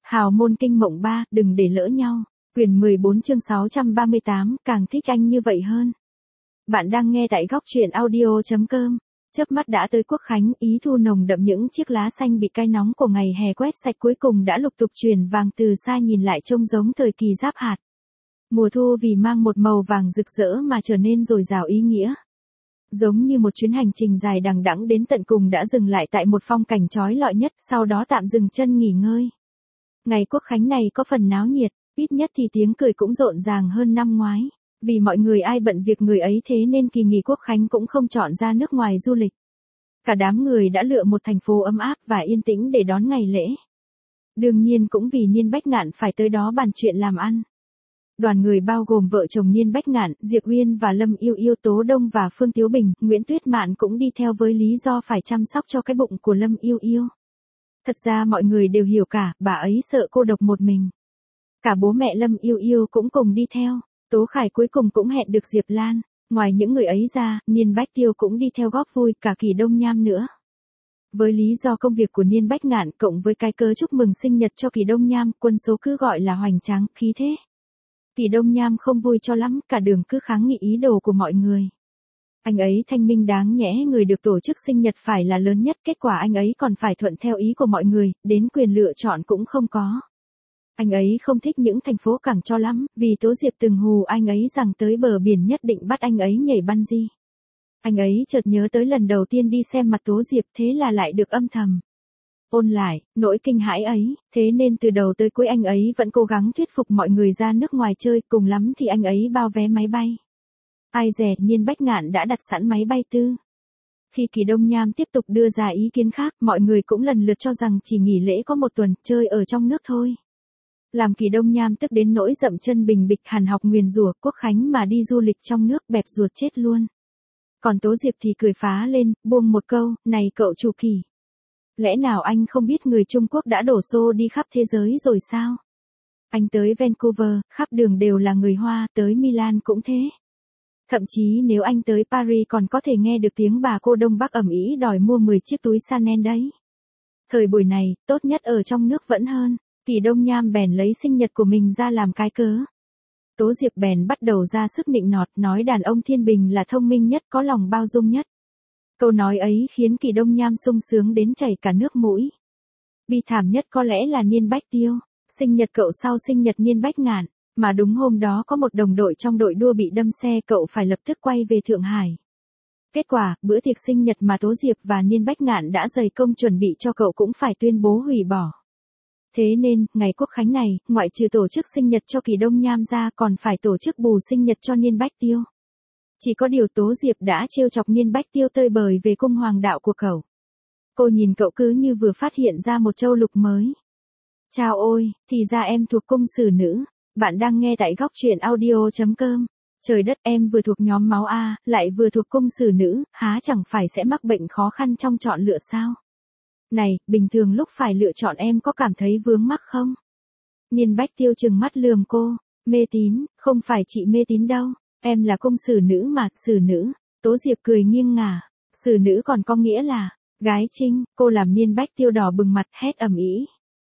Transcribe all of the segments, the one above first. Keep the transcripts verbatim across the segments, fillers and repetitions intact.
Hào môn kinh mộng ba, đừng để lỡ nhau. Quyển mười bốn chương sáu trăm ba mươi tám, càng thích anh như vậy hơn. Bạn đang nghe tại góc truyện audio.com. Chớp mắt đã tới Quốc Khánh, ý thu nồng đậm những chiếc lá xanh bị cay nóng của ngày hè quét sạch cuối cùng đã lục tục chuyển vàng, từ xa nhìn lại trông giống thời kỳ giáp hạt. Mùa thu vì mang một màu vàng rực rỡ mà trở nên dồi dào ý nghĩa. Giống như một chuyến hành trình dài đằng đẵng đến tận cùng đã dừng lại tại một phong cảnh chói lọi nhất, sau đó tạm dừng chân nghỉ ngơi. Ngày Quốc Khánh này có phần náo nhiệt, ít nhất thì tiếng cười cũng rộn ràng hơn năm ngoái. Vì mọi người ai bận việc người ấy, thế nên kỳ nghỉ Quốc Khánh cũng không chọn ra nước ngoài du lịch. Cả đám người đã lựa một thành phố ấm áp và yên tĩnh để đón ngày lễ. Đương nhiên cũng vì Niên Bách Ngạn phải tới đó bàn chuyện làm ăn. Đoàn người bao gồm vợ chồng Niên Bách Ngạn, Diệp Uyên và Lâm Yêu Yêu, Tố Đông và Phương Tiếu Bình, Nguyễn Tuyết Mạn cũng đi theo với lý do phải chăm sóc cho cái bụng của Lâm Yêu Yêu. Thật ra mọi người đều hiểu cả, bà ấy sợ cô độc một mình. Cả bố mẹ Lâm Yêu Yêu cũng cùng đi theo, Tố Khải cuối cùng cũng hẹn được Diệp Lan. Ngoài những người ấy ra, Niên Bách Tiêu cũng đi theo góp vui, cả Kỳ Đông Nham nữa. Với lý do công việc của Niên Bách Ngạn cộng với cái cớ chúc mừng sinh nhật cho Kỳ Đông Nham, quân số cứ gọi là hoành tráng, khí thế. Kỳ Đông Nham không vui cho lắm, cả đường cứ kháng nghị ý đồ của mọi người. Anh ấy thanh minh đáng nhẽ người được tổ chức sinh nhật phải là lớn nhất, kết quả anh ấy còn phải thuận theo ý của mọi người, đến quyền lựa chọn cũng không có. Anh ấy không thích những thành phố cảng cho lắm, vì Tố Diệp từng hù anh ấy rằng tới bờ biển nhất định bắt anh ấy nhảy bungee. Anh ấy chợt nhớ tới lần đầu tiên đi xem mặt Tố Diệp, thế là lại được âm thầm ôn lại nỗi kinh hãi ấy, thế nên từ đầu tới cuối anh ấy vẫn cố gắng thuyết phục mọi người ra nước ngoài chơi, cùng lắm thì anh ấy bao vé máy bay. Ai dè, Niên Bách Ngạn đã đặt sẵn máy bay tư. Khi Kỳ Đông Nham tiếp tục đưa ra ý kiến khác, mọi người cũng lần lượt cho rằng chỉ nghỉ lễ có một tuần, chơi ở trong nước thôi. Làm Kỳ Đông Nham tức đến nỗi dậm chân bình bịch, hàn học nguyền rủa Quốc Khánh mà đi du lịch trong nước, bẹp ruột chết luôn. Còn Tố Diệp thì cười phá lên, buông một câu, này cậu chủ Kỳ. Lẽ nào anh không biết người Trung Quốc đã đổ xô đi khắp thế giới rồi sao? Anh tới Vancouver, khắp đường đều là người Hoa, tới Milan cũng thế. Thậm chí nếu anh tới Paris còn có thể nghe được tiếng bà cô Đông Bắc ầm ĩ đòi mua mười chiếc túi Chanel đấy. Thời buổi này, tốt nhất ở trong nước vẫn hơn. Kỳ Đông Nham bèn lấy sinh nhật của mình ra làm cái cớ. Tố Diệp bèn bắt đầu ra sức nịnh nọt, nói đàn ông Thiên Bình là thông minh nhất, có lòng bao dung nhất. Câu nói ấy khiến Kỳ Đông Nham sung sướng đến chảy cả nước mũi. Bi thảm nhất có lẽ là Niên Bách Tiêu, sinh nhật cậu sau sinh nhật Niên Bách Ngạn, mà đúng hôm đó có một đồng đội trong đội đua bị đâm xe, cậu phải lập tức quay về Thượng Hải. Kết quả, bữa tiệc sinh nhật mà Tố Diệp và Niên Bách Ngạn đã dày công chuẩn bị cho cậu cũng phải tuyên bố hủy bỏ. Thế nên, ngày Quốc Khánh này, ngoại trừ tổ chức sinh nhật cho Kỳ Đông Nham ra còn phải tổ chức bù sinh nhật cho Niên Bách Tiêu. Chỉ có điều Tố Diệp đã trêu chọc Niên Bách Tiêu tơi bời về cung hoàng đạo của cậu. Cô nhìn cậu cứ như vừa phát hiện ra một châu lục mới. Chao ôi, thì ra em thuộc cung xử nữ. Bạn đang nghe tại góc truyện audio.com. Trời đất, em vừa thuộc nhóm máu A, lại vừa thuộc cung xử nữ, há chẳng phải sẽ mắc bệnh khó khăn trong chọn lựa sao? Này, bình thường lúc phải lựa chọn em có cảm thấy vướng mắc không? Niên Bách Tiêu trừng mắt lườm cô. Mê tín, không phải chị mê tín đâu. Em là cung xử nữ mà, xử nữ. Tố Diệp cười nghiêng ngả. Xử nữ còn có nghĩa là gái trinh. Cô làm Niên Bách Tiêu đỏ bừng mặt, hét ầm ĩ.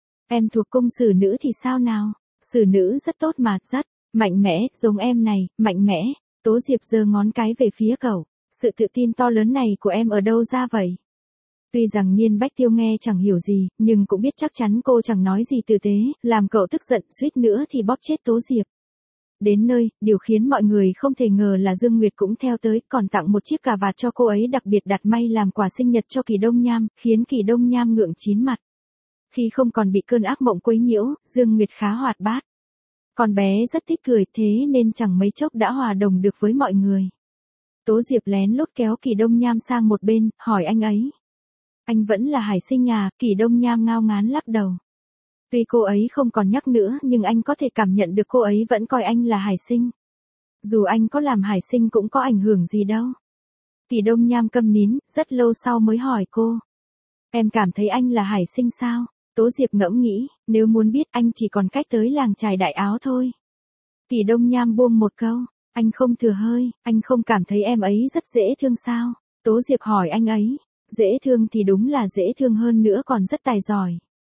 Em thuộc cung xử nữ thì sao nào? Xử nữ rất tốt mà, rất mạnh mẽ, giống em này, mạnh mẽ. Tố Diệp giơ ngón cái về phía cậu. Sự tự tin to lớn này của em ở đâu ra vậy? Tuy rằng Niên Bách Tiêu nghe chẳng hiểu gì, nhưng cũng biết chắc chắn cô chẳng nói gì tử tế, làm cậu tức giận, suýt nữa thì bóp chết Tố Diệp. Đến nơi, điều khiến mọi người không thể ngờ là Dương Nguyệt cũng theo tới, còn tặng một chiếc cà vạt cho cô ấy đặc biệt đặt may làm quà sinh nhật cho Kỳ Đông Nham, khiến Kỳ Đông Nham ngượng chín mặt. Khi không còn bị cơn ác mộng quấy nhiễu, Dương Nguyệt khá hoạt bát. Con bé rất thích cười, thế nên chẳng mấy chốc đã hòa đồng được với mọi người. Tố Diệp lén lút kéo Kỳ Đông Nham sang một bên, hỏi anh ấy. Anh vẫn là Hải Sinh à? Kỳ Đông Nham ngao ngán lắc đầu. Tuy cô ấy không còn nhắc nữa, nhưng anh có thể cảm nhận được cô ấy vẫn coi anh là Hải Sinh. Dù anh có làm Hải Sinh cũng có ảnh hưởng gì đâu. Kỳ Đông Nham câm nín, rất lâu sau mới hỏi cô. Em cảm thấy anh là Hải Sinh sao? Tố Diệp ngẫm nghĩ, nếu muốn biết anh chỉ còn cách tới làng chài Đại Áo thôi. Kỳ Đông Nham buông một câu, anh không thừa hơi, anh không cảm thấy em ấy rất dễ thương sao? Tố Diệp hỏi anh ấy, dễ thương thì đúng là dễ thương, hơn nữa còn rất tài giỏi.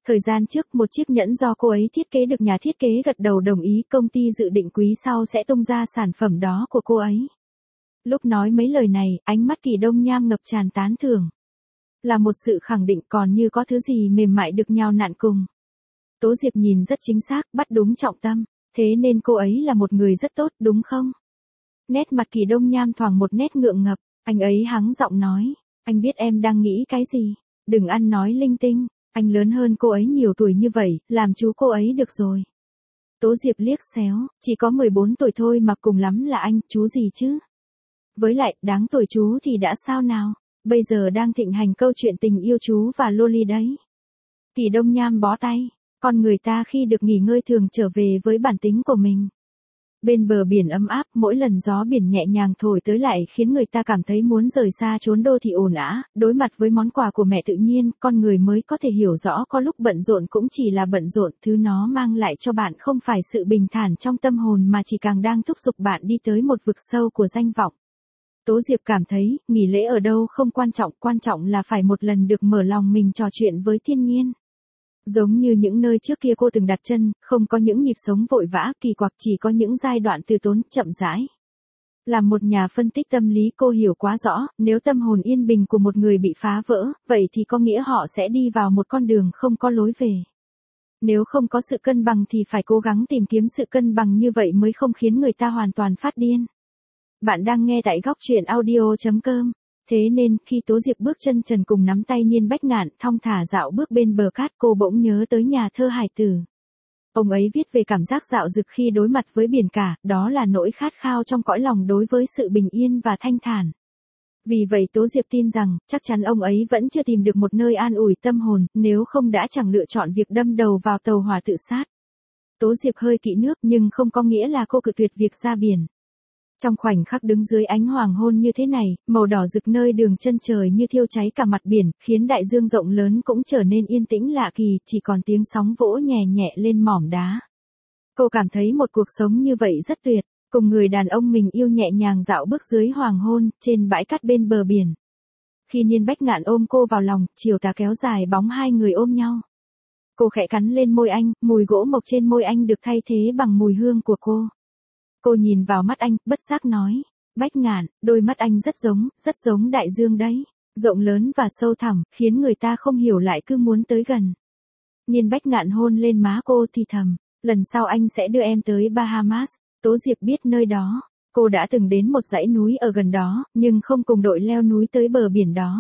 Thời gian trước một chiếc nhẫn do cô ấy thiết kế được nhà thiết kế gật đầu đồng ý, công ty dự định quý sau sẽ tung ra sản phẩm đó của cô ấy. Lúc nói mấy lời này, ánh mắt Kỳ Đông Nham ngập tràn tán thưởng. Là một sự khẳng định còn như có thứ gì mềm mại được nhào nặn cùng. Tố Diệp nhìn rất chính xác, bắt đúng trọng tâm. Thế nên cô ấy là một người rất tốt, đúng không? Nét mặt Kỳ Đông Nham thoảng một nét ngượng ngập, anh ấy hắng giọng nói. Anh biết em đang nghĩ cái gì. Đừng ăn nói linh tinh, anh lớn hơn cô ấy nhiều tuổi như vậy, làm chú cô ấy được rồi. Tố Diệp liếc xéo, chỉ có mười bốn tuổi thôi mà cùng lắm là anh, chú gì chứ? Với lại, đáng tuổi chú thì đã sao nào? Bây giờ đang thịnh hành câu chuyện tình yêu chú và Loli đấy. Kỳ Đông Nham bó tay, con người ta khi được nghỉ ngơi thường trở về với bản tính của mình. Bên bờ biển ấm áp, mỗi lần gió biển nhẹ nhàng thổi tới lại khiến người ta cảm thấy muốn rời xa chốn đô thị ồn ào. Đối mặt với món quà của mẹ tự nhiên, con người mới có thể hiểu rõ có lúc bận rộn cũng chỉ là bận rộn, thứ nó mang lại cho bạn không phải sự bình thản trong tâm hồn mà chỉ càng đang thúc giục bạn đi tới một vực sâu của danh vọng. Tố Diệp cảm thấy, nghỉ lễ ở đâu không quan trọng, quan trọng là phải một lần được mở lòng mình trò chuyện với thiên nhiên. Giống như những nơi trước kia cô từng đặt chân, không có những nhịp sống vội vã, kỳ quặc, chỉ có những giai đoạn từ tốn, chậm rãi. Là một nhà phân tích tâm lý, cô hiểu quá rõ, nếu tâm hồn yên bình của một người bị phá vỡ, vậy thì có nghĩa họ sẽ đi vào một con đường không có lối về. Nếu không có sự cân bằng thì phải cố gắng tìm kiếm sự cân bằng, như vậy mới không khiến người ta hoàn toàn phát điên. Bạn đang nghe tại góc truyện audio chấm com. Thế nên, khi Tố Diệp bước chân trần cùng nắm tay Niên Bách Ngạn, thong thả dạo bước bên bờ cát, cô bỗng nhớ tới nhà thơ Hải Tử. Ông ấy viết về cảm giác dạo dực khi đối mặt với biển cả, đó là nỗi khát khao trong cõi lòng đối với sự bình yên và thanh thản. Vì vậy Tố Diệp tin rằng, chắc chắn ông ấy vẫn chưa tìm được một nơi an ủi tâm hồn, nếu không đã chẳng lựa chọn việc đâm đầu vào tàu hỏa tự sát. Tố Diệp hơi kỹ nước nhưng không có nghĩa là cô cự tuyệt việc ra biển. Trong khoảnh khắc đứng dưới ánh hoàng hôn như thế này, màu đỏ rực nơi đường chân trời như thiêu cháy cả mặt biển, khiến đại dương rộng lớn cũng trở nên yên tĩnh lạ kỳ, chỉ còn tiếng sóng vỗ nhẹ nhẹ lên mỏm đá. Cô cảm thấy một cuộc sống như vậy rất tuyệt, cùng người đàn ông mình yêu nhẹ nhàng dạo bước dưới hoàng hôn, trên bãi cát bên bờ biển. Khi Niên Bách Ngạn ôm cô vào lòng, chiều tà kéo dài bóng hai người ôm nhau. Cô khẽ cắn lên môi anh, mùi gỗ mộc trên môi anh được thay thế bằng mùi hương của cô. Cô nhìn vào mắt anh, bất giác nói, Bách Ngạn, đôi mắt anh rất giống, rất giống đại dương đấy, rộng lớn và sâu thẳm, khiến người ta không hiểu lại cứ muốn tới gần. Niên Bách Ngạn hôn lên má cô thì thầm, lần sau anh sẽ đưa em tới Bahamas. Tố Diệp biết nơi đó, cô đã từng đến một dãy núi ở gần đó, nhưng không cùng đội leo núi tới bờ biển đó.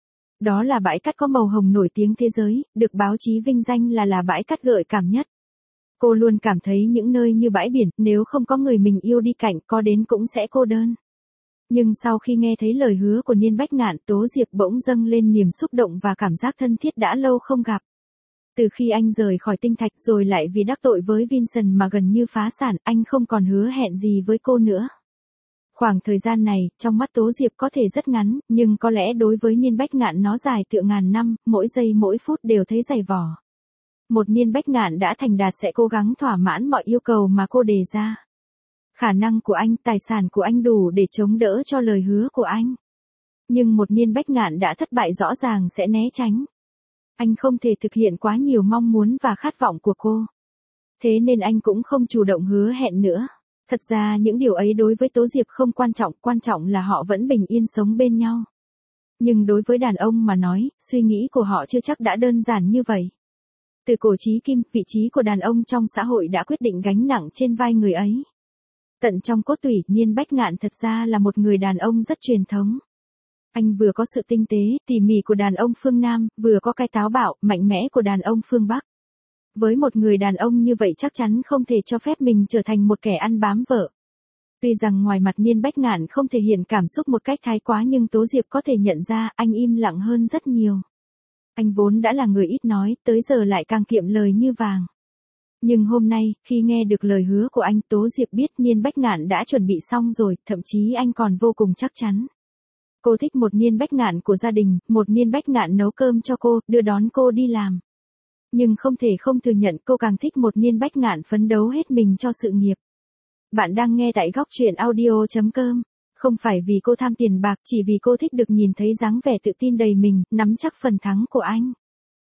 Đó là bãi cát có màu hồng nổi tiếng thế giới, được báo chí vinh danh là là bãi cát gợi cảm nhất. Cô luôn cảm thấy những nơi như bãi biển, nếu không có người mình yêu đi cạnh, có đến cũng sẽ cô đơn. Nhưng sau khi nghe thấy lời hứa của Niên Bách Ngạn, Tố Diệp bỗng dâng lên niềm xúc động và cảm giác thân thiết đã lâu không gặp. Từ khi anh rời khỏi Tinh Thạch rồi lại vì đắc tội với Vincent mà gần như phá sản, anh không còn hứa hẹn gì với cô nữa. Khoảng thời gian này, trong mắt Tố Diệp có thể rất ngắn, nhưng có lẽ đối với Niên Bách Ngạn nó dài tựa ngàn năm, mỗi giây mỗi phút đều thấy dày vò. Một Niên Bách Ngạn đã thành đạt sẽ cố gắng thỏa mãn mọi yêu cầu mà cô đề ra. Khả năng của anh, tài sản của anh đủ để chống đỡ cho lời hứa của anh. Nhưng một Niên Bách Ngạn đã thất bại rõ ràng sẽ né tránh. Anh không thể thực hiện quá nhiều mong muốn và khát vọng của cô. Thế nên anh cũng không chủ động hứa hẹn nữa. Thật ra những điều ấy đối với Tố Diệp không quan trọng, quan trọng là họ vẫn bình yên sống bên nhau. Nhưng đối với đàn ông mà nói, suy nghĩ của họ chưa chắc đã đơn giản như vậy. Từ cổ chí kim, vị trí của đàn ông trong xã hội đã quyết định gánh nặng trên vai người ấy. Tận trong cốt tủy, Niên Bách Ngạn thật ra là một người đàn ông rất truyền thống. Anh vừa có sự tinh tế, tỉ mỉ của đàn ông phương Nam, vừa có cái táo bạo, mạnh mẽ của đàn ông phương Bắc. Với một người đàn ông như vậy chắc chắn không thể cho phép mình trở thành một kẻ ăn bám vợ. Tuy rằng ngoài mặt Niên Bách Ngạn không thể hiện cảm xúc một cách thái quá nhưng Tố Diệp có thể nhận ra anh im lặng hơn rất nhiều. Anh vốn đã là người ít nói, tới giờ lại càng kiệm lời như vàng. Nhưng hôm nay, khi nghe được lời hứa của anh, Tố Diệp biết Niên Bách Ngạn đã chuẩn bị xong rồi, thậm chí anh còn vô cùng chắc chắn. Cô thích một Niên Bách Ngạn của gia đình, một Niên Bách Ngạn nấu cơm cho cô, đưa đón cô đi làm. Nhưng không thể không thừa nhận cô càng thích một Niên Bách Ngạn phấn đấu hết mình cho sự nghiệp. Bạn đang nghe tại góc truyện audio chấm com. Không phải vì cô tham tiền bạc, chỉ vì cô thích được nhìn thấy dáng vẻ tự tin đầy mình, nắm chắc phần thắng của anh.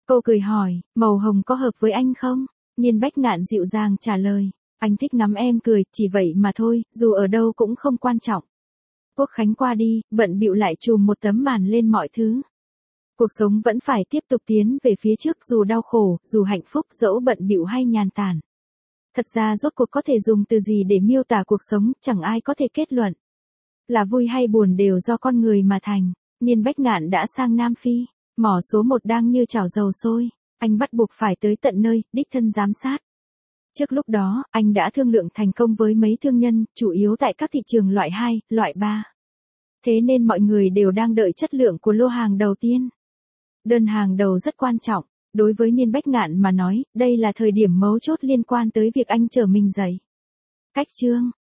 Cô cười hỏi, màu hồng có hợp với anh không? Niên Bách Ngạn dịu dàng trả lời, anh thích ngắm em cười, chỉ vậy mà thôi, dù ở đâu cũng không quan trọng. Quốc khánh qua đi, bận bịu lại trùm một tấm màn lên mọi thứ. Cuộc sống vẫn phải tiếp tục tiến về phía trước dù đau khổ, dù hạnh phúc, dẫu bận bịu hay nhàn tản. Thật ra rốt cuộc có thể dùng từ gì để miêu tả cuộc sống, chẳng ai có thể kết luận. Là vui hay buồn đều do con người mà thành. Niên Bách Ngạn đã sang Nam Phi, mỏ số một đang như chảo dầu sôi, anh bắt buộc phải tới tận nơi, đích thân giám sát. Trước lúc đó, anh đã thương lượng thành công với mấy thương nhân, chủ yếu tại các thị trường loại hai, loại ba. Thế nên mọi người đều đang đợi chất lượng của lô hàng đầu tiên. Đơn hàng đầu rất quan trọng, đối với Niên Bách Ngạn mà nói, đây là thời điểm mấu chốt liên quan tới việc anh trở mình dậy. Cách chương